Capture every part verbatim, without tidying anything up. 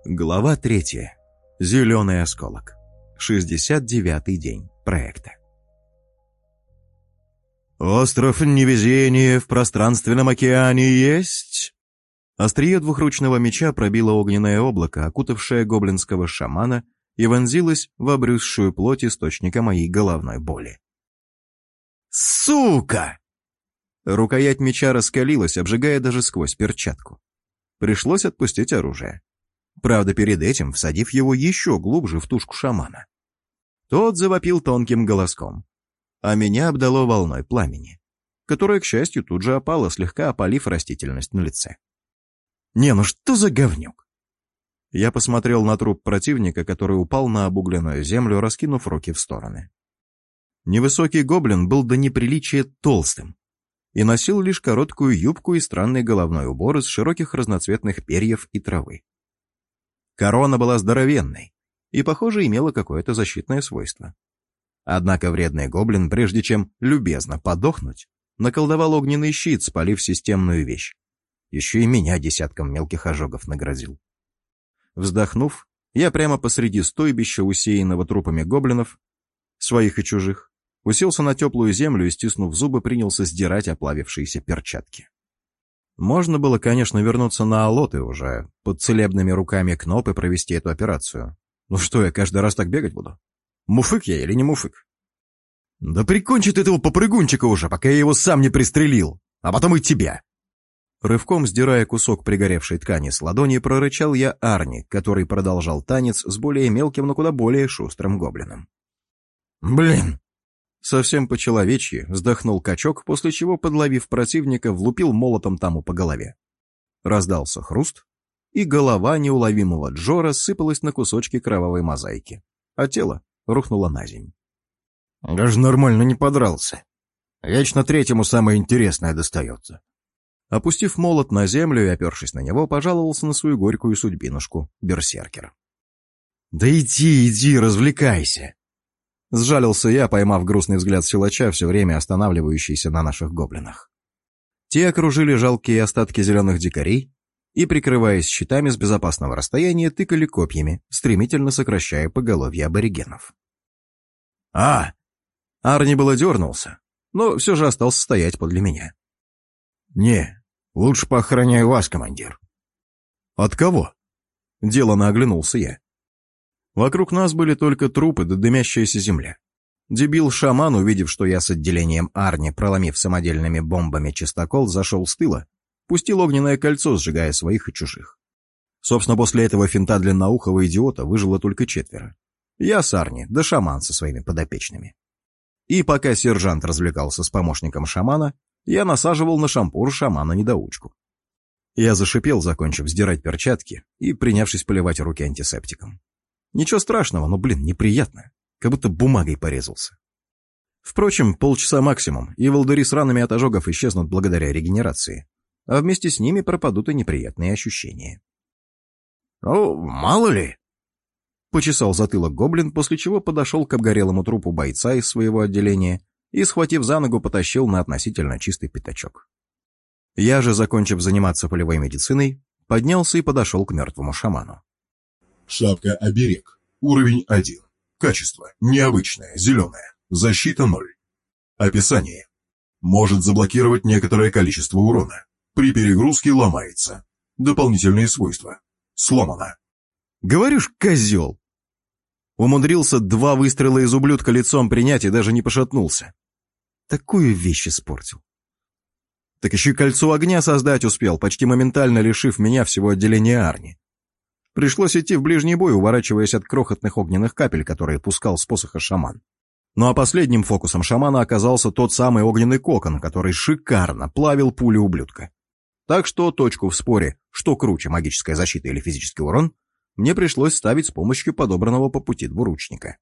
Глава третья. Зеленый осколок. шестьдесят девятый день проекта. «Остров невезения в пространственном океане есть?» Острие двухручного меча пробило огненное облако, окутавшее гоблинского шамана, и вонзилось в обрюзшую плоть источника моей головной боли. «Сука!» Рукоять меча раскалилась, обжигая даже сквозь перчатку. Пришлось отпустить оружие. Правда, перед этим всадив его еще глубже в тушку шамана. Тот завопил тонким голоском, а меня обдало волной пламени, которая, к счастью, тут же опала, слегка опалив растительность на лице. «Не, ну что за говнюк?» Я посмотрел на труп противника, который упал на обугленную землю, раскинув руки в стороны. Невысокий гоблин был до неприличия толстым и носил лишь короткую юбку и странный головной убор из широких разноцветных перьев и травы. Корона была здоровенной и, похоже, имела какое-то защитное свойство. Однако вредный гоблин, прежде чем любезно подохнуть, наколдовал огненный щит, спалив системную вещь. Еще и меня десятком мелких ожогов нагрозил. Вздохнув, я прямо посреди стойбища, усеянного трупами гоблинов, своих и чужих, уселся на теплую землю и, стиснув зубы, принялся сдирать оплавившиеся перчатки. Можно было, конечно, вернуться на Алот и уже под целебными руками Кнопы провести эту операцию. Ну что, я каждый раз так бегать буду? Муфык я или не муфык? Да прикончит этого попрыгунчика уже, пока я его сам не пристрелил, а потом и тебя. Рывком сдирая кусок пригоревшей ткани с ладони, прорычал я Арни, который продолжал танец с более мелким, но куда более шустрым гоблином. Блин! Совсем по-человечьи вздохнул качок, после чего, подловив противника, влупил молотом тому по голове. Раздался хруст, и голова неуловимого Джо рассыпалась на кусочки кровавой мозаики, а тело рухнуло на земь. Даже нормально не подрался. Вечно третьему самое интересное достается. Опустив молот на землю и опершись на него, пожаловался на свою горькую судьбинушку берсеркера. «Да иди, иди, развлекайся!» Сжалился я, поймав грустный взгляд силача, все время останавливающийся на наших гоблинах. Те окружили жалкие остатки зеленых дикарей и, прикрываясь щитами с безопасного расстояния, тыкали копьями, стремительно сокращая поголовье аборигенов. «А!» Арни было дернулся, но все же остался стоять подле меня. «Не, лучше поохраняю вас, командир». «От кого?» Делано оглянулся я. Вокруг нас были только трупы да дымящаяся земля. Дебил-шаман, увидев, что я с отделением Арни, проломив самодельными бомбами чистокол, зашел с тыла, пустил огненное кольцо, сжигая своих и чужих. Собственно, после этого финта длинноухого идиота выжило только четверо. Я с Арни, да шаман со своими подопечными. И пока сержант развлекался с помощником шамана, я насаживал на шампур шамана-недоучку. Я зашипел, закончив сдирать перчатки и принявшись поливать руки антисептиком. Ничего страшного, но, блин, неприятно. Как будто бумагой порезался. Впрочем, полчаса максимум, и волдыри с ранами от ожогов исчезнут благодаря регенерации. А вместе с ними пропадут и неприятные ощущения. «Ну, мало ли!» Почесал затылок гоблин, после чего подошел к обгорелому трупу бойца из своего отделения и, схватив за ногу, потащил на относительно чистый пятачок. Я же, закончив заниматься полевой медициной, поднялся и подошел к мертвому шаману. Шапка-оберег. Уровень один. Качество. Необычное. Зеленое. Защита ноль. Описание. Может заблокировать некоторое количество урона. При перегрузке ломается. Дополнительные свойства. Сломано. Говорю ж, козел! Умудрился два выстрела из ублюдка лицом принять и даже не пошатнулся. Такую вещь испортил. Так еще и кольцо огня создать успел, почти моментально лишив меня всего отделения Арни. Пришлось идти в ближний бой, уворачиваясь от крохотных огненных капель, которые пускал с посоха шаман. Ну а последним фокусом шамана оказался тот самый огненный кокон, который шикарно плавил пули ублюдка. Так что точку в споре, что круче, магическая защита или физический урон, мне пришлось ставить с помощью подобранного по пути двуручника.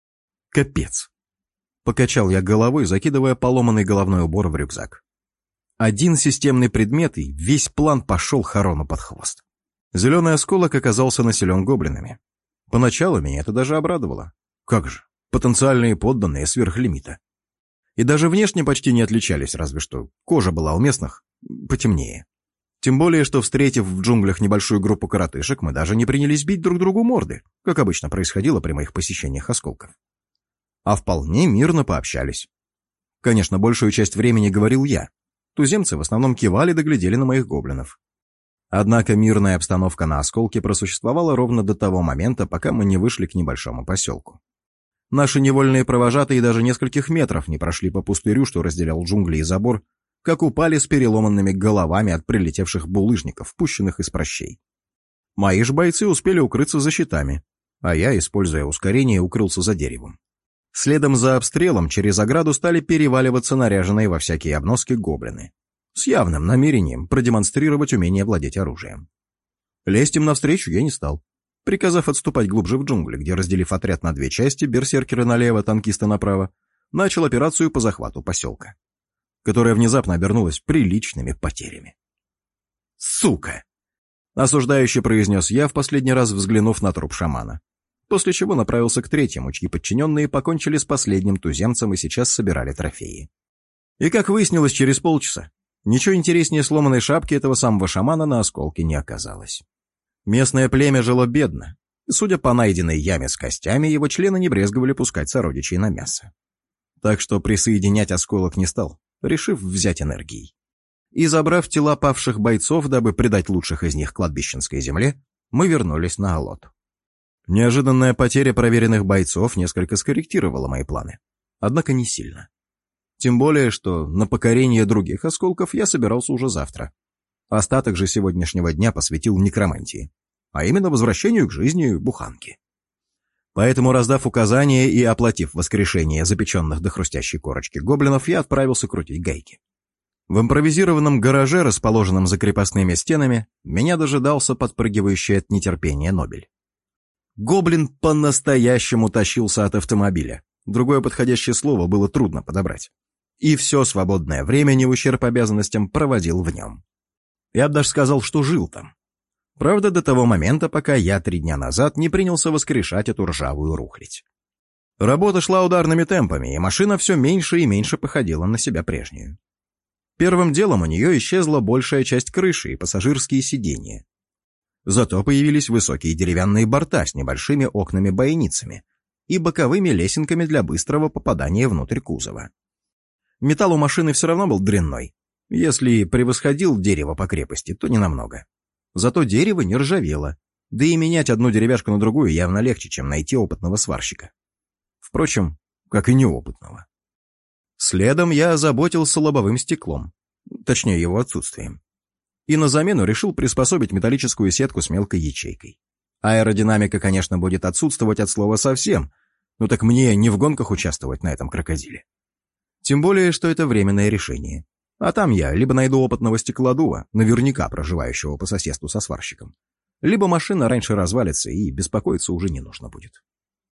Капец. Покачал я головой, закидывая поломанный головной убор в рюкзак. Один системный предмет, и весь план пошел Харону под хвост. Зеленый осколок оказался населен гоблинами. Поначалу меня это даже обрадовало. Как же, потенциальные подданные сверхлимита. И даже внешне почти не отличались, разве что кожа была у местных потемнее. Тем более, что, встретив в джунглях небольшую группу коротышек, мы даже не принялись бить друг другу морды, как обычно происходило при моих посещениях осколков. А вполне мирно пообщались. Конечно, большую часть времени говорил я. Туземцы в основном кивали да глядели на моих гоблинов. Однако мирная обстановка на осколке просуществовала ровно до того момента, пока мы не вышли к небольшому поселку. Наши невольные провожатые даже нескольких метров не прошли по пустырю, что разделял джунгли и забор, как упали с переломанными головами от прилетевших булыжников, пущенных из прощей. Мои же бойцы успели укрыться за щитами, а я, используя ускорение, укрылся за деревом. Следом за обстрелом через ограду стали переваливаться наряженные во всякие обноски гоблины, с явным намерением продемонстрировать умение владеть оружием. Лезть им навстречу я не стал, приказав отступать глубже в джунгли, где, разделив отряд на две части, берсеркеры налево, танкисты направо, начал операцию по захвату поселка, которая внезапно обернулась приличными потерями. «Сука!» — осуждающе произнес я, в последний раз взглянув на труп шамана, после чего направился к третьему, чьи подчиненные покончили с последним туземцем и сейчас собирали трофеи. И, как выяснилось через полчаса, ничего интереснее сломанной шапки этого самого шамана на осколке не оказалось. Местное племя жило бедно, и, судя по найденной яме с костями, его члены не брезговали пускать сородичей на мясо. Так что присоединять осколок не стал, решив взять энергией. И, забрав тела павших бойцов, дабы предать лучших из них кладбищенской земле, мы вернулись на Алот. Неожиданная потеря проверенных бойцов несколько скорректировала мои планы, однако не сильно. Тем более, что на покорение других осколков я собирался уже завтра. Остаток же сегодняшнего дня посвятил некромантии, а именно возвращению к жизни буханки. Поэтому, раздав указания и оплатив воскрешение запеченных до хрустящей корочки гоблинов, я отправился крутить гайки. В импровизированном гараже, расположенном за крепостными стенами, меня дожидался подпрыгивающий от нетерпения Нобель. Гоблин по-настоящему тащился от автомобиля. Другое подходящее слово было трудно подобрать. И все свободное время, не в ущерб обязанностям, проводил в нем. Я бы даже сказал, что жил там. Правда, до того момента, пока я три дня назад не принялся воскрешать эту ржавую рухлядь. Работа шла ударными темпами, и машина все меньше и меньше походила на себя прежнюю. Первым делом у нее исчезла большая часть крыши и пассажирские сиденья. Зато появились высокие деревянные борта с небольшими окнами-бойницами и боковыми лесенками для быстрого попадания внутрь кузова. Металл у машины все равно был дрянной. Если и превосходил дерево по крепости, то ненамного. Зато дерево не ржавело, да и менять одну деревяшку на другую явно легче, чем найти опытного сварщика. Впрочем, как и неопытного. Следом я озаботился лобовым стеклом, точнее его отсутствием. И на замену решил приспособить металлическую сетку с мелкой ячейкой. Аэродинамика, конечно, будет отсутствовать от слова совсем, но так мне не в гонках участвовать на этом крокодиле. Тем более, что это временное решение. А там я либо найду опытного стеклодува, наверняка проживающего по соседству со сварщиком, либо машина раньше развалится и беспокоиться уже не нужно будет.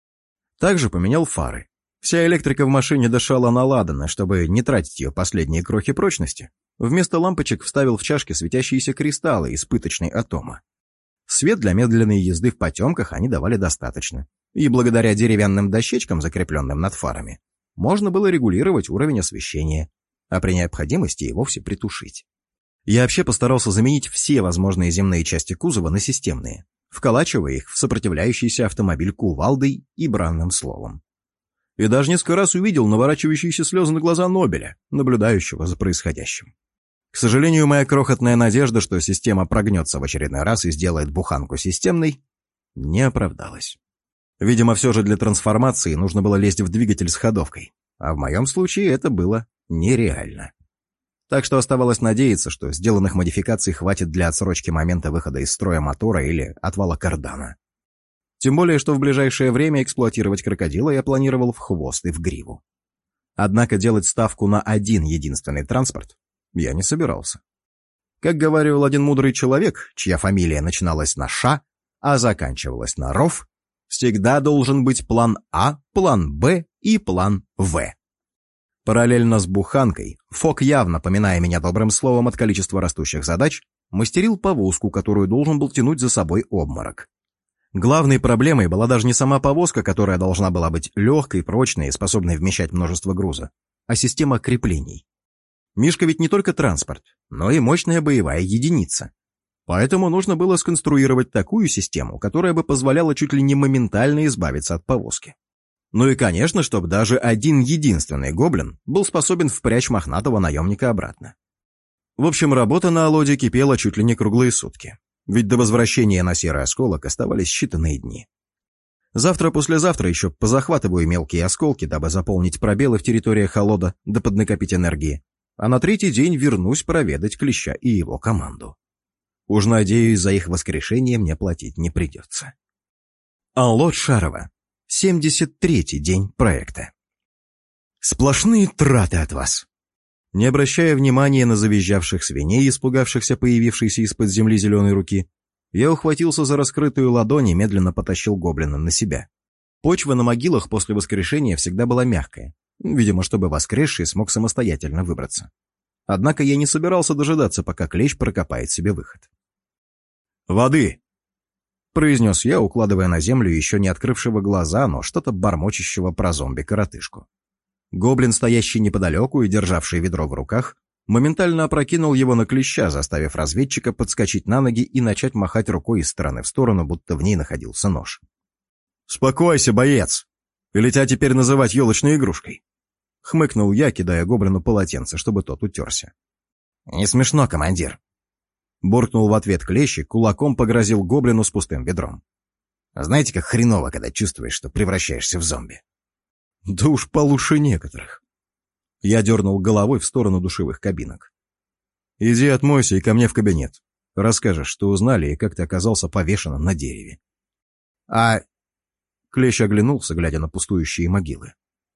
Также поменял фары. Вся электрика в машине дышала наладанно, чтобы не тратить ее последние крохи прочности. Вместо лампочек вставил в чашки светящиеся кристаллы из пыточной атома. Свет для медленной езды в потемках они давали достаточно, и благодаря деревянным дощечкам, закрепленным над фарами, можно было регулировать уровень освещения, а при необходимости и вовсе притушить. Я вообще постарался заменить все возможные земные части кузова на системные, вколачивая их в сопротивляющийся автомобиль кувалдой и бранным словом. И даже несколько раз увидел наворачивающиеся слезы на глаза Нобеля, наблюдающего за происходящим. К сожалению, моя крохотная надежда, что система прогнется в очередной раз и сделает буханку системной, не оправдалась. Видимо, все же для трансформации нужно было лезть в двигатель с ходовкой, а в моем случае это было нереально. Так что оставалось надеяться, что сделанных модификаций хватит для отсрочки момента выхода из строя мотора или отвала кардана. Тем более, что в ближайшее время эксплуатировать крокодила я планировал в хвост и в гриву. Однако делать ставку на один единственный транспорт я не собирался. Как говорил один мудрый человек, чья фамилия начиналась на «Ш», а заканчивалась на «Ров», всегда должен быть план А, план Б и план В. Параллельно с буханкой, Фок, явно поминая меня добрым словом от количества растущих задач, мастерил повозку, которую должен был тянуть за собой обморок. Главной проблемой была даже не сама повозка, которая должна была быть легкой, прочной и способной вмещать множество груза, а система креплений. Мишка ведь не только транспорт, но и мощная боевая единица. Поэтому нужно было сконструировать такую систему, которая бы позволяла чуть ли не моментально избавиться от повозки. Ну и, конечно, чтобы даже один единственный гоблин был способен впрячь мохнатого наемника обратно. В общем, работа на Алоде кипела чуть ли не круглые сутки, ведь до возвращения на Серый Осколок оставались считанные дни. Завтра-послезавтра еще позахватываю мелкие осколки, дабы заполнить пробелы в территориях Алода да поднакопить энергии, а на третий день вернусь проведать Клеща и его команду. Уж надеюсь, за их воскрешение мне платить не придется. Алод Шарова. семьдесят третий день проекта. Сплошные траты от вас. Не обращая внимания на завизжавших свиней, испугавшихся появившейся из-под земли зеленой руки, я ухватился за раскрытую ладонь и медленно потащил гоблина на себя. Почва на могилах после воскрешения всегда была мягкая, видимо, чтобы воскресший смог самостоятельно выбраться. Однако я не собирался дожидаться, пока Клещ прокопает себе выход. «Воды!» — произнес я, укладывая на землю еще не открывшего глаза, но что-то бормочущего про зомби-коротышку. Гоблин, стоящий неподалеку и державший ведро в руках, моментально опрокинул его на Клеща, заставив разведчика подскочить на ноги и начать махать рукой из стороны в сторону, будто в ней находился нож. «Успокойся, боец! Или тебя теперь называть елочной игрушкой?» — хмыкнул я, кидая гоблину полотенце, чтобы тот утерся. «Не смешно, командир!» — буркнул в ответ Клещ и кулаком погрозил гоблину с пустым ведром. «Знаете, как хреново, когда чувствуешь, что превращаешься в зомби?» «Да уж получше некоторых». Я дернул головой в сторону душевых кабинок. «Иди отмойся и ко мне в кабинет. Расскажешь, что узнали и как ты оказался повешенным на дереве». «А...» Клещ оглянулся, глядя на пустующие могилы.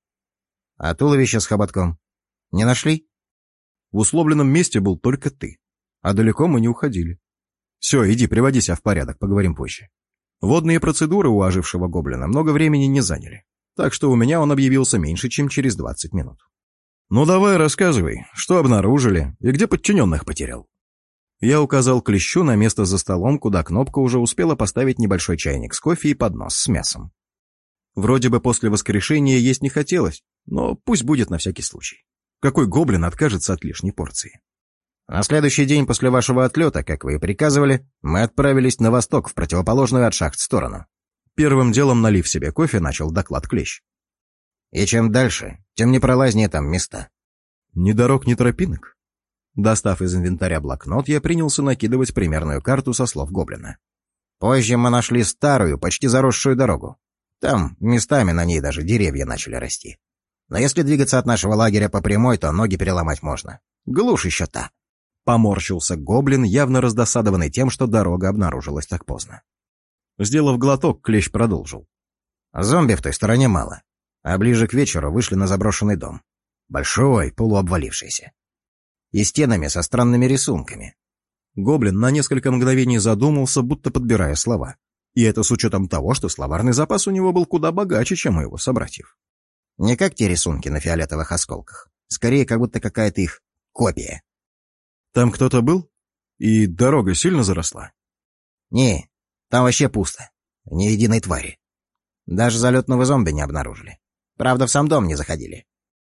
«А туловище с хоботком не нашли?» «В условленном месте был только ты, а далеко мы не уходили. Все, иди, приводи себя в порядок, поговорим позже». Водные процедуры у ожившего гоблина много времени не заняли, так что у меня он объявился меньше, чем через двадцать минут. «Ну давай, рассказывай, что обнаружили и где подчиненных потерял?» Я указал Клещу на место за столом, куда Кнопка уже успела поставить небольшой чайник с кофе и поднос с мясом. Вроде бы после воскрешения есть не хотелось, но пусть будет на всякий случай. Какой гоблин откажется от лишней порции? На следующий день после вашего отлета, как вы и приказывали, мы отправились на восток, в противоположную от шахт сторону. Первым делом, налив себе кофе, начал доклад Клещ. И чем дальше, тем непролазнее там места. Ни дорог, ни тропинок. Достав из инвентаря блокнот, я принялся накидывать примерную карту со слов гоблина. Позже мы нашли старую, почти заросшую дорогу. Там местами на ней даже деревья начали расти. Но если двигаться от нашего лагеря по прямой, то ноги переломать можно. Глушь еще та. Поморщился гоблин, явно раздосадованный тем, что дорога обнаружилась так поздно. Сделав глоток, Клещ продолжил. Зомби в той стороне мало. А ближе к вечеру вышли на заброшенный дом. Большой, полуобвалившийся. И стенами со странными рисунками. Гоблин на несколько мгновений задумался, будто подбирая слова. И это с учетом того, что словарный запас у него был куда богаче, чем у его собратьев. Не как те рисунки на фиолетовых осколках. Скорее, как будто какая-то их копия. Там кто-то был? И дорога сильно заросла? Не, там вообще пусто. Ни единой твари. Даже залетного зомби не обнаружили. Правда, в сам дом не заходили.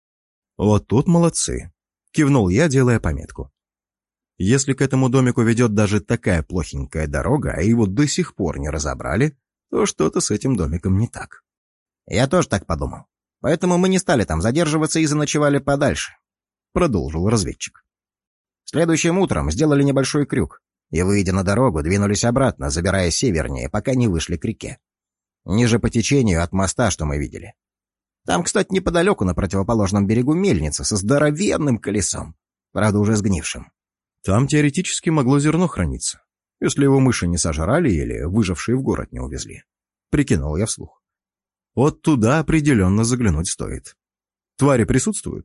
Вот тут молодцы. Кивнул я, делая пометку. Если к этому домику ведет даже такая плохенькая дорога, а его до сих пор не разобрали, то что-то с этим домиком не так. Я тоже так подумал. Поэтому мы не стали там задерживаться и заночевали подальше, продолжил разведчик. Следующим утром сделали небольшой крюк и, выйдя на дорогу, двинулись обратно, забирая севернее, пока не вышли к реке. Ниже по течению от моста, что мы видели. Там, кстати, неподалеку на противоположном берегу мельница со здоровенным колесом, правда уже сгнившим. Там теоретически могло зерно храниться, если его мыши не сожрали или выжившие в город не увезли. Прикинул я вслух. Вот туда определенно заглянуть стоит. Твари присутствуют?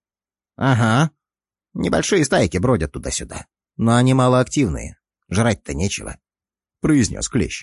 Ага. Небольшие стайки бродят туда-сюда, но они малоактивные. Жрать-то нечего, произнес Клещ.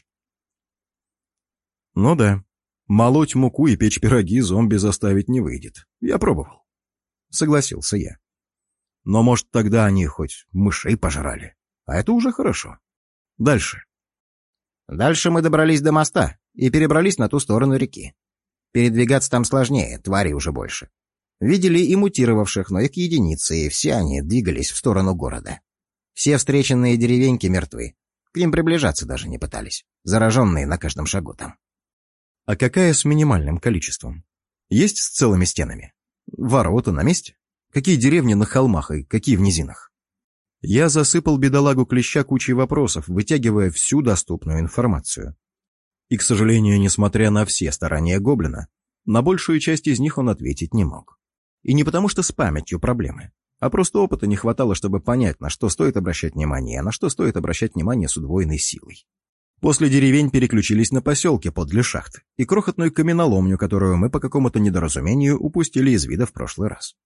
Ну да, молоть муку и печь пироги зомби заставить не выйдет. Я пробовал. Согласился я. Но, может, тогда они хоть мышей пожрали. А это уже хорошо. Дальше. Дальше мы добрались до моста и перебрались на ту сторону реки. Передвигаться там сложнее, тварей уже больше. Видели и мутировавших, но их единицы, и все они двигались в сторону города. Все встреченные деревеньки мертвы. К ним приближаться даже не пытались. Зараженные на каждом шагу там. А какая с минимальным количеством? Есть с целыми стенами? Ворота на месте? Какие деревни на холмах и какие в низинах? Я засыпал бедолагу Клеща кучей вопросов, вытягивая всю доступную информацию. И, к сожалению, несмотря на все старания гоблина, на большую часть из них он ответить не мог. И не потому, что с памятью проблемы, а просто опыта не хватало, чтобы понять, на что стоит обращать внимание, а на что стоит обращать внимание с удвоенной силой. После деревень переключились на поселки подле шахт и крохотную каменоломню, которую мы по какому-то недоразумению упустили из вида в прошлый раз.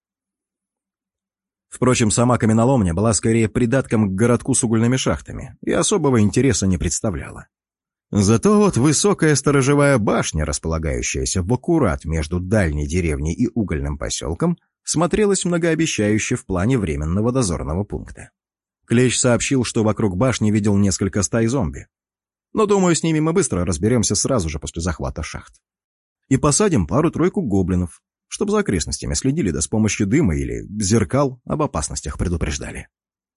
Впрочем, сама каменоломня была скорее придатком к городку с угольными шахтами и особого интереса не представляла. Зато вот высокая сторожевая башня, располагающаяся в аккурат между дальней деревней и угольным поселком, смотрелась многообещающе в плане временного дозорного пункта. Клещ сообщил, что вокруг башни видел несколько стай зомби. Но, думаю, с ними мы быстро разберемся сразу же после захвата шахт. И посадим пару-тройку гоблинов, чтобы за окрестностями следили, да с помощью дыма или зеркал об опасностях предупреждали.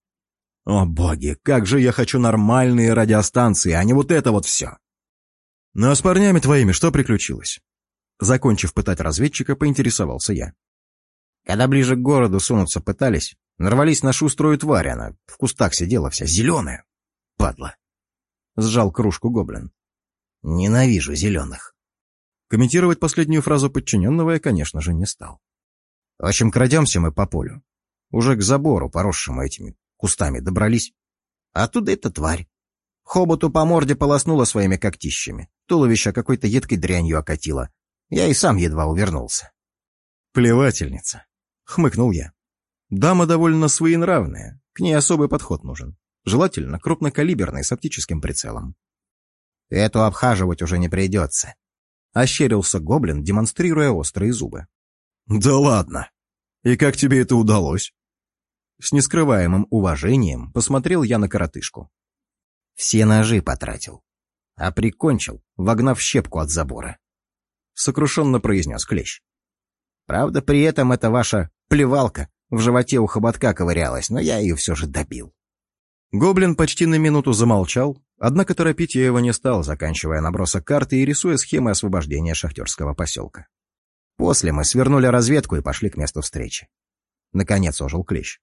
О боги, как же я хочу нормальные радиостанции, а не вот это вот все. Ну а с парнями твоими что приключилось? Закончив пытать разведчика, поинтересовался я. Когда ближе к городу сунуться пытались, нарвались на шуструю тварь, она в кустах сидела вся зеленая. Падла. Сжал кружку гоблин. Ненавижу зеленых. Комментировать последнюю фразу подчиненного я, конечно же, не стал. В общем, крадемся мы по полю. Уже к забору, поросшему этими кустами, добрались. А оттуда эта тварь. Хоботу по морде полоснула своими когтищами. Туловище какой-то едкой дрянью окатило. Я и сам едва увернулся. «Плевательница», — хмыкнул я. «Дама довольно своенравная, к ней особый подход нужен. Желательно крупнокалиберный с оптическим прицелом». «Эту обхаживать уже не придется», — ощерился гоблин, демонстрируя острые зубы. «Да ладно! И как тебе это удалось?» С нескрываемым уважением посмотрел я на коротышку. «Все ножи потратил, а прикончил, вогнав щепку от забора», — сокрушенно произнес Клещ. «Правда, при этом эта ваша плевалка в животе у хоботка ковырялась, но я ее все же добил». Гоблин почти на минуту замолчал, однако торопить я его не стал, заканчивая набросок карты и рисуя схемы освобождения шахтерского поселка. После мы свернули разведку и пошли к месту встречи. Наконец ожил Клещ.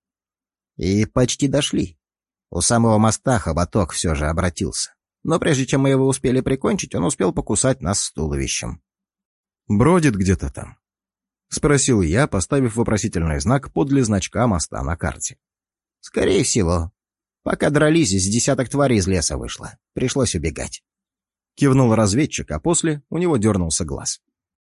И почти дошли. У самого моста хоботок все же обратился. Но прежде чем мы его успели прикончить, он успел покусать нас с туловищем. «Бродит где-то там?» — спросил я, поставив вопросительный знак подле значка моста на карте. «Скорее всего. Пока дрались, с десяток тварей из леса вышло. Пришлось убегать». Кивнул разведчик, а после у него дернулся глаз.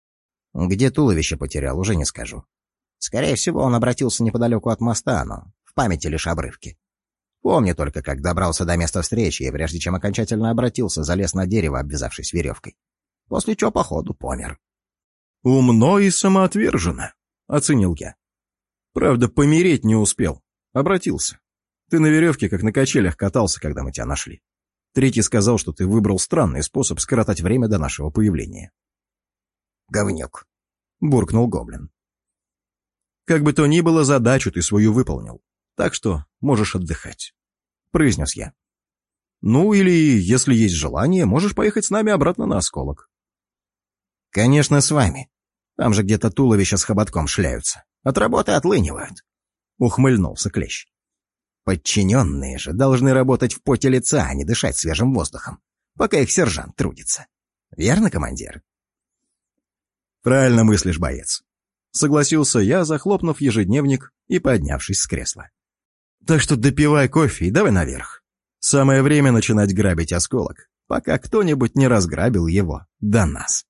«Где туловище потерял, уже не скажу. Скорее всего, он обратился неподалеку от моста, но в памяти лишь обрывки. Помню только, как добрался до места встречи, и прежде чем окончательно обратился, залез на дерево, обвязавшись веревкой. После чего, походу, помер». «Умно и самоотверженно», — оценил я. «Правда, помереть не успел. Обратился. Ты на веревке, как на качелях, катался, когда мы тебя нашли. Третий сказал, что ты выбрал странный способ скоротать время до нашего появления». «Говнюк», — буркнул гоблин. «Как бы то ни было, задачу ты свою выполнил, так что можешь отдыхать», — произнес я. «Ну или, если есть желание, можешь поехать с нами обратно на осколок». «Конечно, с вами. Там же где-то туловища с хоботком шляются. От работы отлынивают», — ухмыльнулся Клещ. «Подчиненные же должны работать в поте лица, а не дышать свежим воздухом, пока их сержант трудится. Верно, командир?» «Правильно мыслишь, боец», — согласился я, захлопнув ежедневник и поднявшись с кресла. «Так что допивай кофе и давай наверх. Самое время начинать грабить осколок, пока кто-нибудь не разграбил его до нас».